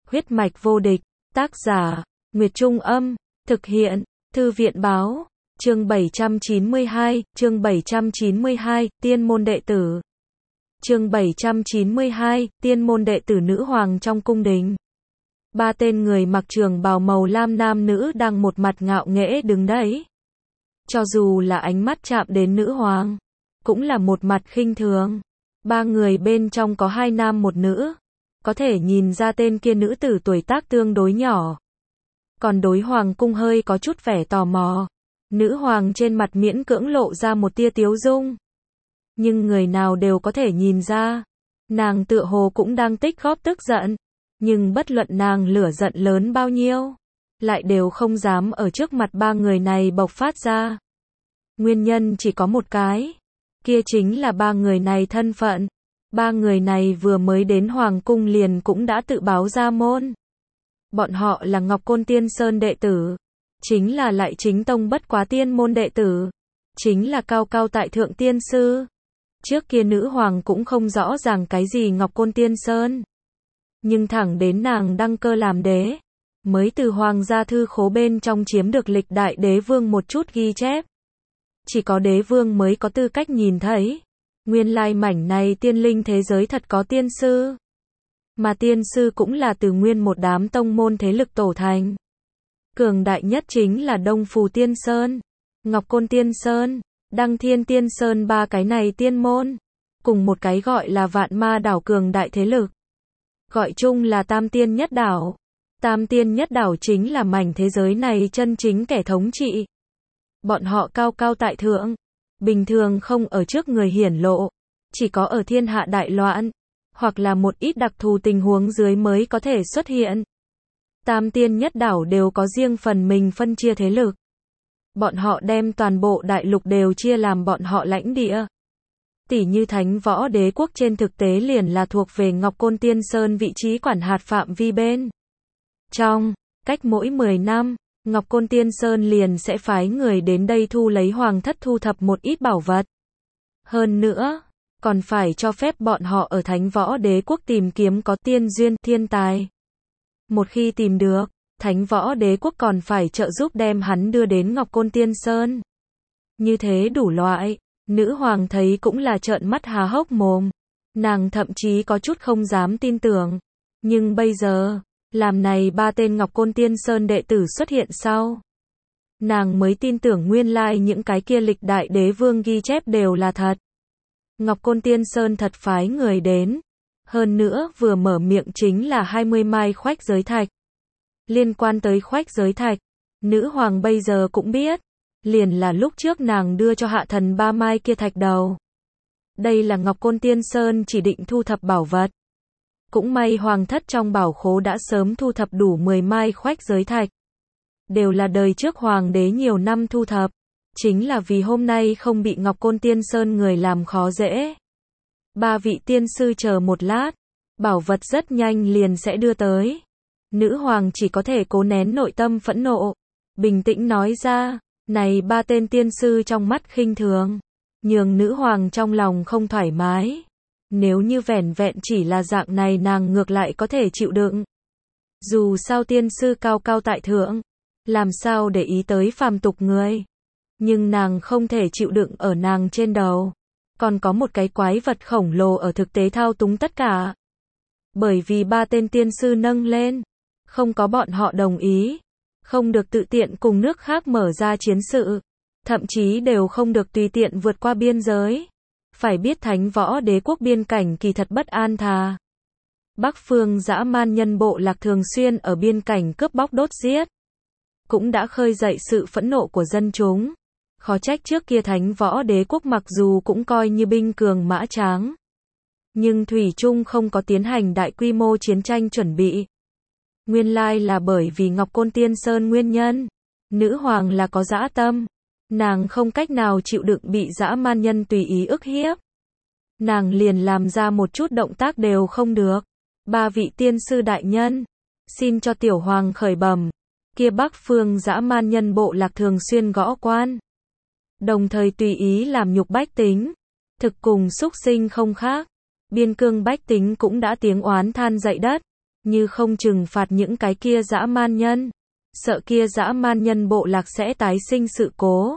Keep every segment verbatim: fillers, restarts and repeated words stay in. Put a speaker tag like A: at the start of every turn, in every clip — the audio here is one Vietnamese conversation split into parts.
A: Huyết mạch vô địch, tác giả, Nguyệt Trung Âm, thực hiện, Thư viện Báo, chương bảy trăm chín mươi hai, chương bảy trăm chín mươi hai, tiên môn đệ tử. Chương bảy trăm chín mươi hai, tiên môn đệ tử nữ hoàng trong cung đình. Ba tên người mặc trường bào màu lam nam nữ đang một mặt ngạo nghễ đứng đấy. Cho dù là ánh mắt chạm đến nữ hoàng, cũng là một mặt khinh thường. Ba người bên trong có hai nam một nữ. Có thể nhìn ra tên kia nữ tử tuổi tác tương đối nhỏ. Còn đối hoàng cung hơi có chút vẻ tò mò. Nữ hoàng trên mặt miễn cưỡng lộ ra một tia tiếu dung. Nhưng người nào đều có thể nhìn ra. Nàng tựa hồ cũng đang tích góp tức giận. Nhưng bất luận nàng lửa giận lớn bao nhiêu, lại đều không dám ở trước mặt ba người này bộc phát ra. Nguyên nhân chỉ có một cái. Kia chính là ba người này thân phận. Ba người này vừa mới đến hoàng cung liền cũng đã tự báo ra môn. Bọn họ là Ngọc Côn Tiên Sơn đệ tử. Chính là lại chính tông bất quá tiên môn đệ tử. Chính là cao cao tại thượng tiên sư. Trước kia nữ hoàng cũng không rõ ràng cái gì Ngọc Côn Tiên Sơn. Nhưng thẳng đến nàng đăng cơ làm đế, mới từ hoàng gia thư khố bên trong chiếm được lịch đại đế vương một chút ghi chép. Chỉ có đế vương mới có tư cách nhìn thấy. Nguyên lai mảnh này tiên linh thế giới thật có tiên sư. Mà tiên sư cũng là từ nguyên một đám tông môn thế lực tổ thành. Cường đại nhất chính là Đông Phù Tiên Sơn, Ngọc Côn Tiên Sơn, Đăng Thiên Tiên Sơn, ba cái này tiên môn. Cùng một cái gọi là Vạn Ma đảo cường đại thế lực. Gọi chung là Tam Tiên Nhất Đảo. Tam Tiên Nhất Đảo chính là mảnh thế giới này chân chính kẻ thống trị. Bọn họ cao cao tại thượng. Bình thường không ở trước người hiển lộ. Chỉ có ở thiên hạ đại loạn. Hoặc là một ít đặc thù tình huống dưới mới có thể xuất hiện. Tam Tiên Nhất Đảo đều có riêng phần mình phân chia thế lực. Bọn họ đem toàn bộ đại lục đều chia làm bọn họ lãnh địa. Tỷ như Thánh Võ Đế quốc trên thực tế liền là thuộc về Ngọc Côn Tiên Sơn vị trí quản hạt phạm vi bên. Trong, cách mỗi mười năm, Ngọc Côn Tiên Sơn liền sẽ phái người đến đây thu lấy hoàng thất thu thập một ít bảo vật. Hơn nữa, còn phải cho phép bọn họ ở Thánh Võ Đế quốc tìm kiếm có tiên duyên, thiên tài. Một khi tìm được, Thánh Võ Đế quốc còn phải trợ giúp đem hắn đưa đến Ngọc Côn Tiên Sơn. Như thế đủ loại. Nữ hoàng thấy cũng là trợn mắt há hốc mồm. Nàng thậm chí có chút không dám tin tưởng. Nhưng bây giờ, làm này ba tên Ngọc Côn Tiên Sơn đệ tử xuất hiện sau. Nàng mới tin tưởng nguyên lai những cái kia lịch đại đế vương ghi chép đều là thật. Ngọc Côn Tiên Sơn thật phái người đến. Hơn nữa vừa mở miệng chính là hai mươi mai khoách giới thạch. Liên quan tới khoách giới thạch, nữ hoàng bây giờ cũng biết. Liền là lúc trước nàng đưa cho hạ thần ba mai kia thạch đầu. Đây là Ngọc Côn Tiên Sơn chỉ định thu thập bảo vật. Cũng may hoàng thất trong bảo khố đã sớm thu thập đủ mười mai khoách giới thạch. Đều là đời trước hoàng đế nhiều năm thu thập. Chính là vì hôm nay không bị Ngọc Côn Tiên Sơn người làm khó dễ. Ba vị tiên sư chờ một lát. Bảo vật rất nhanh liền sẽ đưa tới. Nữ hoàng chỉ có thể cố nén nội tâm phẫn nộ. Bình tĩnh nói ra. Này ba tên tiên sư trong mắt khinh thường. Nhường nữ hoàng trong lòng không thoải mái. Nếu như vẻn vẹn chỉ là dạng này nàng ngược lại có thể chịu đựng. Dù sao tiên sư cao cao tại thượng. Làm sao để ý tới phàm tục người. Nhưng nàng không thể chịu đựng ở nàng trên đầu. Còn có một cái quái vật khổng lồ ở thực tế thao túng tất cả. Bởi vì ba tên tiên sư nâng lên. Không có bọn họ đồng ý. Không được tự tiện cùng nước khác mở ra chiến sự. Thậm chí đều không được tùy tiện vượt qua biên giới. Phải biết Thánh Võ Đế quốc biên cảnh kỳ thật bất an thà. Bắc phương dã man nhân bộ lạc thường xuyên ở biên cảnh cướp bóc đốt giết. Cũng đã khơi dậy sự phẫn nộ của dân chúng. Khó trách trước kia Thánh Võ Đế quốc mặc dù cũng coi như binh cường mã tráng. Nhưng thủy chung không có tiến hành đại quy mô chiến tranh chuẩn bị. Nguyên lai là bởi vì Ngọc Côn Tiên Sơn nguyên nhân. Nữ hoàng là có dã tâm. Nàng không cách nào chịu đựng bị dã man nhân tùy ý ức hiếp. Nàng liền làm ra một chút động tác đều không được. Ba vị tiên sư đại nhân. Xin cho tiểu hoàng khởi bẩm. Kia Bắc phương dã man nhân bộ lạc thường xuyên gõ quan. Đồng thời tùy ý làm nhục bách tính. Thực cùng súc sinh không khác. Biên cương bách tính cũng đã tiếng oán than dậy đất. như không trừng phạt những cái kia dã man nhân, sợ kia dã man nhân bộ lạc sẽ tái sinh sự cố.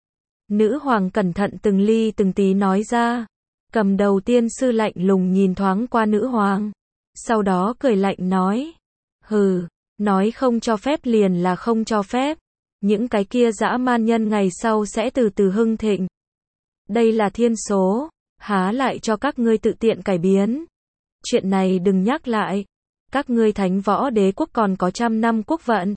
A: Nữ hoàng cẩn thận từng ly từng tí nói ra. Cầm đầu tiên sư lạnh lùng nhìn thoáng qua nữ hoàng, sau đó cười lạnh nói, hừ, nói không cho phép liền là không cho phép, những cái kia dã man nhân ngày sau sẽ từ từ hưng thịnh. Đây là thiên số, há lại cho các ngươi tự tiện cải biến. Chuyện này đừng nhắc lại, các ngươi thánh võ đế quốc còn có trăm năm quốc vận.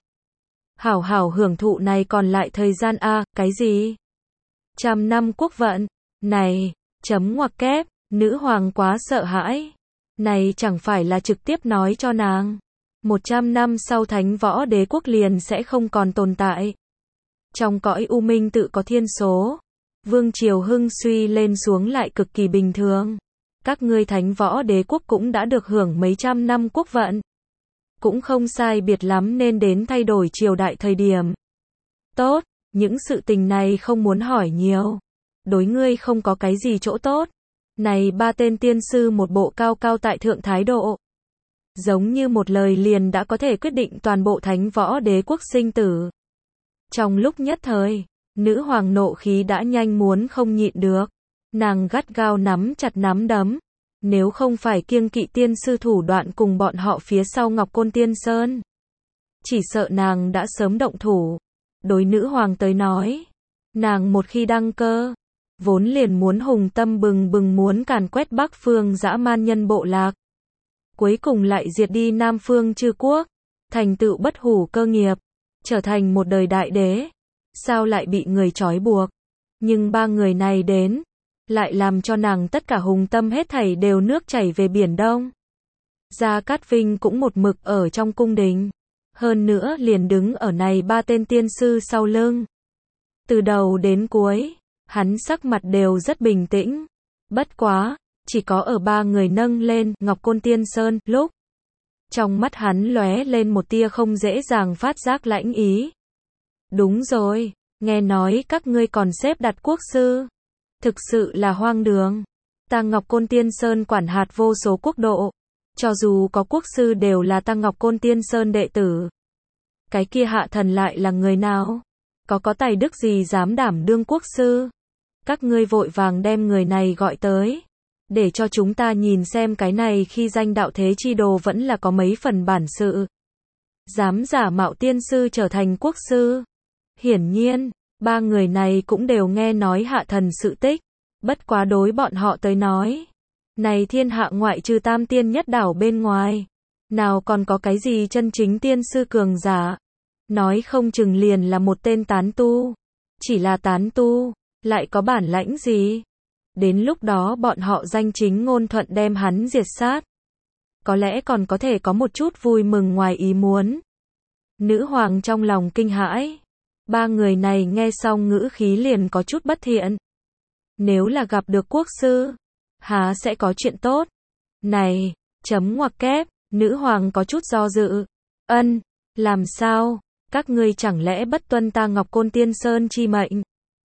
A: Hảo hảo hưởng thụ này còn lại thời gian a, cái gì? Trăm năm quốc vận, này, chấm ngoặc kép, nữ hoàng quá sợ hãi. Này chẳng phải là trực tiếp nói cho nàng. Một trăm năm sau thánh võ đế quốc liền sẽ không còn tồn tại. Trong cõi u minh tự có thiên số. Vương triều hưng suy lên xuống lại cực kỳ bình thường. Các ngươi thánh võ đế quốc cũng đã được hưởng mấy trăm năm quốc vận. Cũng không sai biệt lắm nên đến thay đổi triều đại thời điểm. Tốt, những sự tình này không muốn hỏi nhiều. Đối ngươi không có cái gì chỗ tốt. Này ba tên tiên sư một bộ cao cao tại thượng thái độ. Giống như một lời liền đã có thể quyết định toàn bộ thánh võ đế quốc sinh tử. Trong lúc nhất thời, nữ hoàng nộ khí đã nhanh muốn không nhịn được. Nàng gắt gao nắm chặt nắm đấm. Nếu không phải kiêng kỵ tiên sư thủ đoạn cùng bọn họ phía sau Ngọc Côn Tiên Sơn, chỉ sợ nàng đã sớm động thủ. Đối nữ hoàng tới nói, nàng một khi đăng cơ, vốn liền muốn hùng tâm bừng bừng muốn càn quét Bắc phương dã man nhân bộ lạc. Cuối cùng lại diệt đi Nam phương chư quốc, thành tựu bất hủ cơ nghiệp, trở thành một đời đại đế. Sao lại bị người trói buộc? Nhưng ba người này đến, lại làm cho nàng tất cả hùng tâm hết thảy đều nước chảy về biển Đông. Gia Cát Vinh cũng một mực ở trong cung đình. Hơn nữa liền đứng ở này ba tên tiên sư sau lưng. Từ đầu đến cuối, hắn sắc mặt đều rất bình tĩnh. Bất quá, chỉ có ở ba người nâng lên Ngọc Côn Tiên Sơn lúc. Trong mắt hắn lóe lên một tia không dễ dàng phát giác lãnh ý. Đúng rồi, nghe nói các ngươi còn xếp đặt quốc sư. Thực sự là hoang đường. Ta Ngọc Côn Tiên Sơn quản hạt vô số quốc độ. Cho dù có quốc sư đều là ta Ngọc Côn Tiên Sơn đệ tử. Cái kia hạ thần lại là người nào? Có có tài đức gì dám đảm đương quốc sư? Các ngươi vội vàng đem người này gọi tới. Để cho chúng ta nhìn xem cái này khi danh đạo thế chi đồ vẫn là có mấy phần bản sự. Dám giả mạo tiên sư trở thành quốc sư. Hiển nhiên, ba người này cũng đều nghe nói hạ thần sự tích. Bất quá đối bọn họ tới nói. Này thiên hạ ngoại trừ tam tiên nhất đảo bên ngoài. Nào còn có cái gì chân chính tiên sư cường giả. Nói không chừng liền là một tên tán tu. Chỉ là tán tu, lại có bản lãnh gì. Đến lúc đó bọn họ danh chính ngôn thuận đem hắn diệt sát. Có lẽ còn có thể có một chút vui mừng ngoài ý muốn. Nữ hoàng trong lòng kinh hãi. Ba người này nghe xong ngữ khí liền có chút bất thiện. Nếu là gặp được quốc sư, há sẽ có chuyện tốt. Này, chấm ngoặc kép, nữ hoàng có chút do dự. Ân, làm sao, các ngươi chẳng lẽ bất tuân ta Ngọc Côn Tiên Sơn chi mệnh?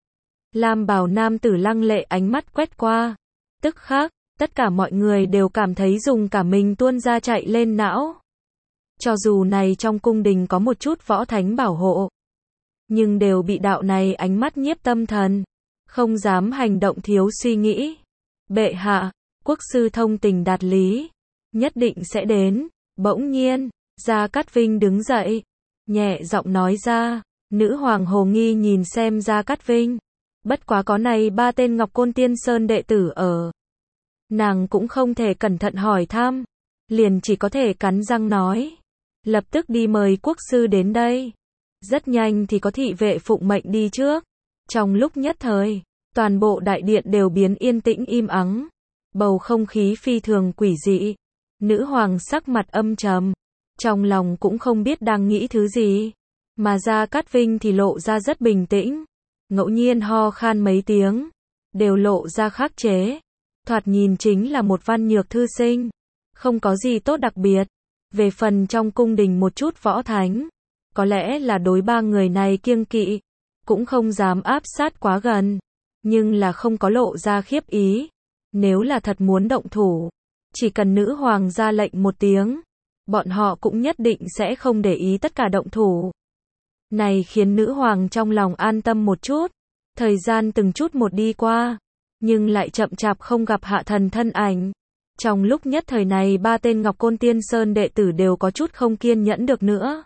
A: Lam bào nam tử lăng lệ ánh mắt quét qua. Tức khắc, tất cả mọi người đều cảm thấy dùng cả mình tuôn ra chạy lên não. Cho dù này trong cung đình có một chút võ thánh bảo hộ, nhưng đều bị đạo này ánh mắt nhiếp tâm thần. Không dám hành động thiếu suy nghĩ. Bệ hạ, quốc sư thông tình đạt lý. Nhất định sẽ đến. Bỗng nhiên, Gia Cát Vinh đứng dậy. Nhẹ giọng nói ra. Nữ hoàng hồ nghi nhìn xem Gia Cát Vinh. Bất quá có này ba tên Ngọc Côn Tiên Sơn đệ tử ở. Nàng cũng không thể cẩn thận hỏi thăm. Liền chỉ có thể cắn răng nói. Lập tức đi mời quốc sư đến đây. Rất nhanh thì có thị vệ phụng mệnh đi trước. Trong lúc nhất thời, toàn bộ đại điện đều biến yên tĩnh im ắng. Bầu không khí phi thường quỷ dị. Nữ hoàng sắc mặt âm trầm. Trong lòng cũng không biết đang nghĩ thứ gì. Mà Gia Cát Vinh thì lộ ra rất bình tĩnh. Ngẫu nhiên ho khan mấy tiếng. Đều lộ ra khắc chế. Thoạt nhìn chính là một văn nhược thư sinh. Không có gì tốt đặc biệt. Về phần trong cung đình một chút võ thánh. Có lẽ là đối ba người này kiêng kỵ. Cũng không dám áp sát quá gần. Nhưng là không có lộ ra khiếp ý. Nếu là thật muốn động thủ. Chỉ cần nữ hoàng ra lệnh một tiếng. bọn họ cũng nhất định sẽ không để ý tất cả động thủ. Này khiến nữ hoàng trong lòng an tâm một chút. Thời gian từng chút một đi qua, nhưng lại chậm chạp không gặp Hạ Thần thân ảnh. Trong lúc nhất thời này ba tên Ngọc Côn Tiên Sơn đệ tử đều có chút không kiên nhẫn được nữa.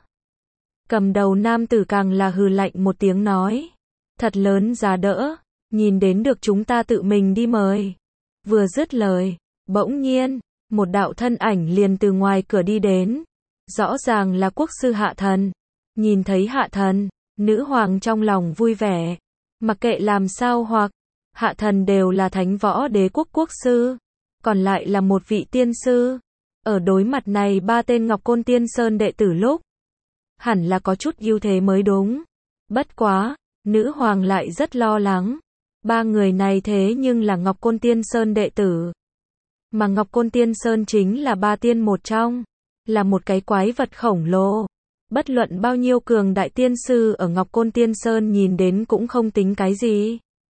A: Cầm đầu nam tử càng là hừ lạnh một tiếng nói. Thật lớn giá đỡ, nhìn đến được chúng ta tự mình đi mời. Vừa dứt lời, bỗng nhiên, một đạo thân ảnh liền từ ngoài cửa đi đến. Rõ ràng là quốc sư Hạ Thần. Nhìn thấy Hạ Thần, nữ hoàng trong lòng vui vẻ. Mặc kệ làm sao hoặc, Hạ Thần đều là thánh võ đế quốc quốc sư. Còn lại là một vị tiên sư. Ở đối mặt này ba tên Ngọc Côn Tiên Sơn đệ tử lúc. Hẳn là có chút ưu thế mới đúng. Bất quá, nữ hoàng lại rất lo lắng. Ba người này thế nhưng là Ngọc Côn Tiên Sơn đệ tử. Mà Ngọc Côn Tiên Sơn chính là ba tiên một trong. Là một cái quái vật khổng lồ. Bất luận bao nhiêu cường đại tiên sư ở Ngọc Côn Tiên Sơn nhìn đến cũng không tính cái gì.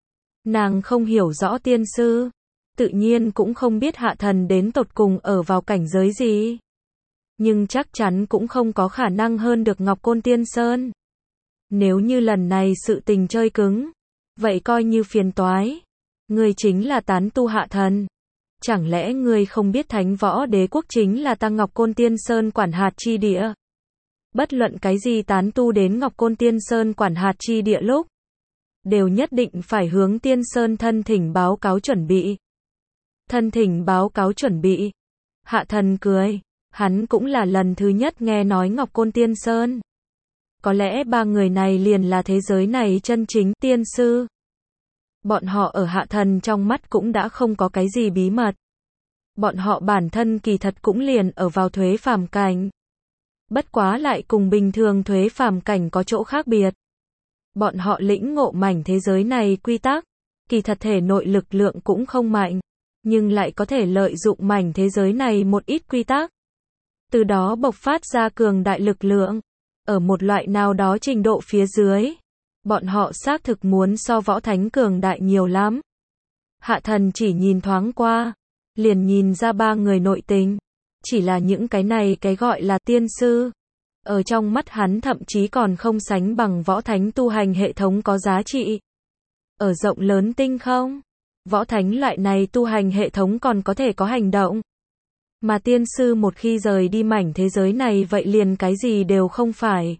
A: Nàng không hiểu rõ tiên sư. Tự nhiên cũng không biết Hạ Thần đến tột cùng ở vào cảnh giới gì. Nhưng chắc chắn cũng không có khả năng hơn được Ngọc Côn Tiên Sơn. Nếu như lần này sự tình chơi cứng, vậy coi như phiền toái. Ngươi chính là tán tu Hạ Thần. Chẳng lẽ ngươi không biết thánh võ đế quốc chính là ta Ngọc Côn Tiên Sơn quản hạt chi địa? Bất luận cái gì tán tu đến Ngọc Côn Tiên Sơn quản hạt chi địa lúc, đều nhất định phải hướng Tiên Sơn thân thỉnh báo cáo chuẩn bị. Thân thỉnh báo cáo chuẩn bị. Hạ Thần cười. Hắn cũng là lần thứ nhất nghe nói Ngọc Côn Tiên Sơn. Có lẽ ba người này liền là thế giới này chân chính tiên sư. Bọn họ ở Hạ Thần trong mắt cũng đã không có cái gì bí mật. Bọn họ bản thân kỳ thật cũng liền ở vào thuế phàm cảnh. Bất quá lại cùng bình thường thuế phàm cảnh có chỗ khác biệt. Bọn họ lĩnh ngộ mảnh thế giới này quy tắc. Kỳ thật thể nội lực lượng cũng không mạnh. Nhưng lại có thể lợi dụng mảnh thế giới này một ít quy tắc. Từ đó bộc phát ra cường đại lực lượng. Ở một loại nào đó trình độ phía dưới. Bọn họ xác thực muốn so võ thánh cường đại nhiều lắm. Hạ Thần chỉ nhìn thoáng qua. Liền nhìn ra ba người nội tình. Chỉ là những cái này cái gọi là tiên sư. Ở trong mắt hắn thậm chí còn không sánh bằng võ thánh tu hành hệ thống có giá trị. Ở rộng lớn tinh không. Võ thánh loại này tu hành hệ thống còn có thể có hành động. Mà tiên sư một khi rời đi mảnh thế giới này vậy liền cái gì đều không phải.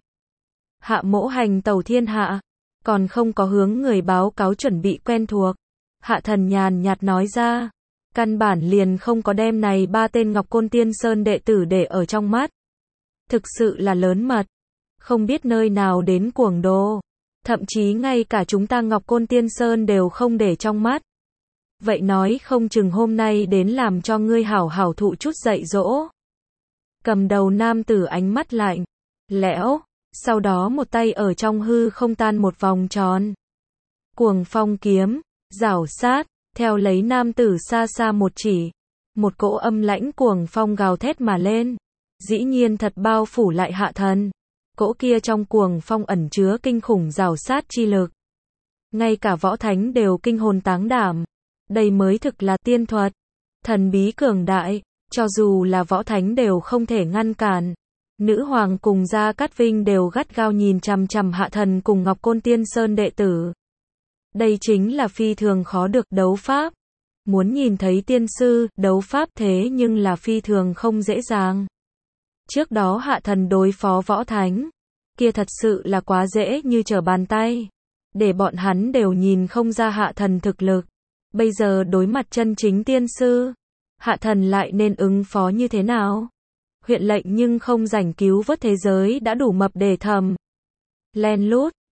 A: Hạ Mỗ hành tẩu thiên hạ. Còn không có hướng người báo cáo chuẩn bị quen thuộc. Hạ Thần nhàn nhạt nói ra. Căn bản liền không có đem này ba tên Ngọc Côn Tiên Sơn đệ tử để ở trong mắt. Thực sự là lớn mật. Không biết nơi nào đến cuồng đô. Thậm chí ngay cả chúng ta Ngọc Côn Tiên Sơn đều không để trong mắt. Vậy nói không chừng hôm nay đến làm cho ngươi hảo hảo thụ chút dạy dỗ. Cầm đầu nam tử ánh mắt lạnh, lẽo, sau đó một tay ở trong hư không tan một vòng tròn. Cuồng phong kiếm, rảo sát, theo lấy nam tử xa xa một chỉ. Một cỗ âm lãnh cuồng phong gào thét mà lên. Dĩ nhiên thật bao phủ lại Hạ Thần. Cỗ kia trong cuồng phong ẩn chứa kinh khủng rảo sát chi lực. Ngay cả võ thánh đều kinh hồn táng đảm. Đây mới thực là tiên thuật. Thần bí cường đại, cho dù là võ thánh đều không thể ngăn cản. Nữ hoàng cùng Gia Cát Vinh đều gắt gao nhìn chằm chằm Hạ Thần cùng Ngọc Côn Tiên Sơn đệ tử. Đây chính là phi thường khó được đấu pháp. Muốn nhìn thấy tiên sư đấu pháp thế nhưng là phi thường không dễ dàng. Trước đó Hạ Thần đối phó võ thánh, kia thật sự là quá dễ như trở bàn tay. Để bọn hắn đều nhìn không ra Hạ Thần thực lực. Bây giờ đối mặt chân chính tiên sư, Hạ Thần lại nên ứng phó như thế nào? Huyện lệnh nhưng không rảnh cứu vớt thế giới đã đủ mập để thầm. Len lút,